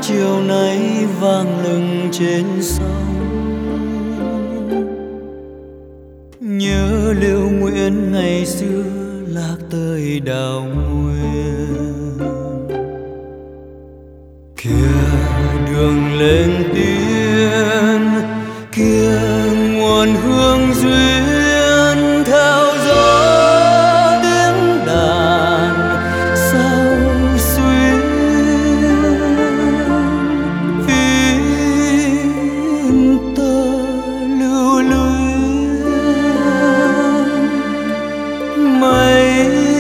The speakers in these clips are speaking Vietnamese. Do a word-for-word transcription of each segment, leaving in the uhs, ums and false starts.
chiều nay vang lừng trên sông. Nhớ Liễu Nguyễn ngày xưa lạc tới đào nguyên. Kia đường lên tiên, kia nguồn hương duyên, theo gió tiếng đàn sao xuyên. Phim tơ lưu luyến mây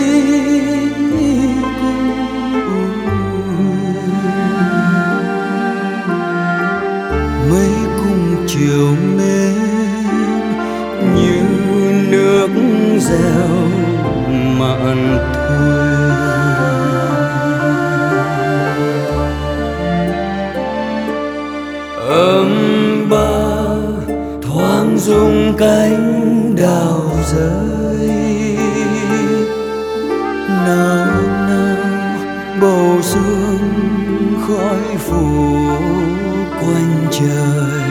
cung mây cung chiều mến như nước reo mạn thuyền. Âm ba thoáng rung cánh đào rơi, nào nào bầu sương khói phủ quanh trời.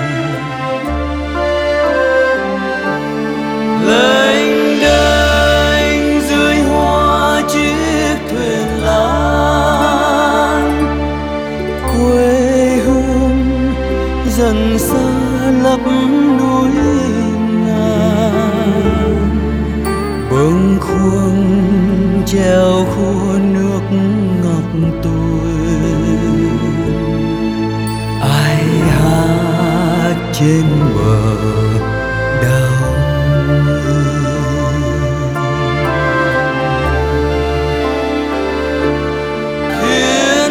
Lênh đênh dưới hoa chiếc thuyền lan, quê hương dần xa lấp núi ngàn. Bâng khuâng treo khua nước ngọc tươi, ai hát trên bờ đào thiên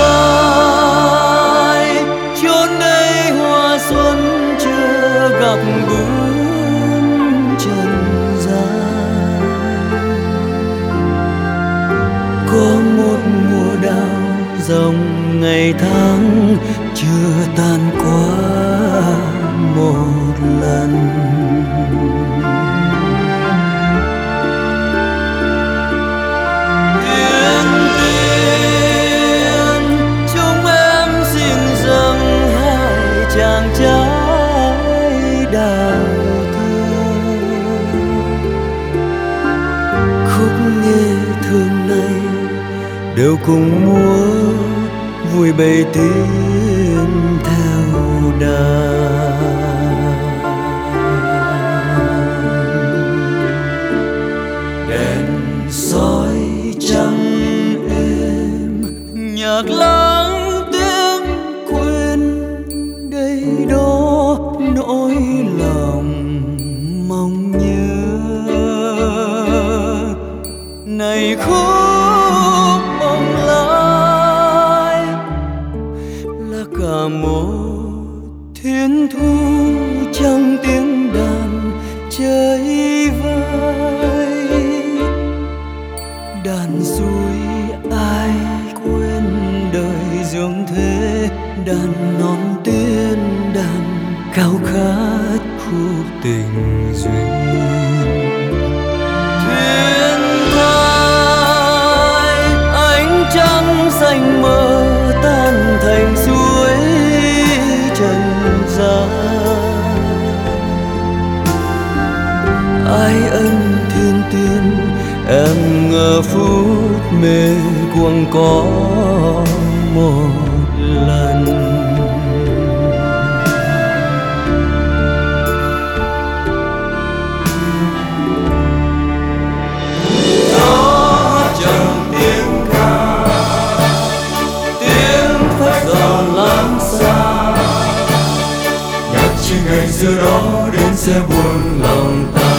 thai. Chốn đây hoa xuân chưa gặp bướm trần gian. Có một mùa đào dòng ngày tháng chưa tan qua một lần. Tiên tiên chúng em xin dâng hai chàng trai đào thơ. Khúc nghe thương này đều cùng múa vui bay tiến theo đàn. Đèn soi trắng êm, nhạc lãng tiếng quên đây đó nỗi lòng mong nhớ. Này khúc bồng lai là cả một thiên thu trong tiếng đàn chơi vơi. Đàn suối ai quên đời dương thế, đàn non tiên đàn khao khát khúc tình duyên. Thiên thai ánh trăng xanh mơ tan thành suối trần gian. Ai ân thiên tiên em ngờ phút mê cuồng có một lần. Ngày xưa đó đến sẽ buồn lòng ta.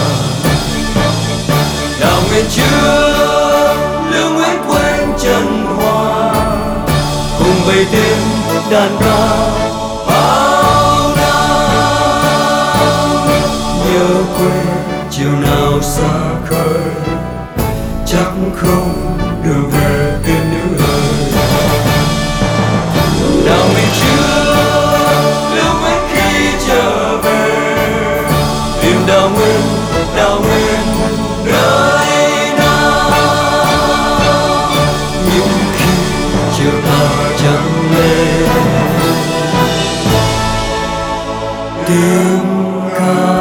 Đào nguyên chưa Liễu Nguyễn quên chân hoa, cùng bầy tiên đàn ca bao năm. Nhớ quê chiều nào xa khơi, chắc không được về tiên nữ ơi. Đào nguyên chưa đào nguyên, đào nguyên nơi nào. Nhưng khi chiều tà trắng lên tiếng ca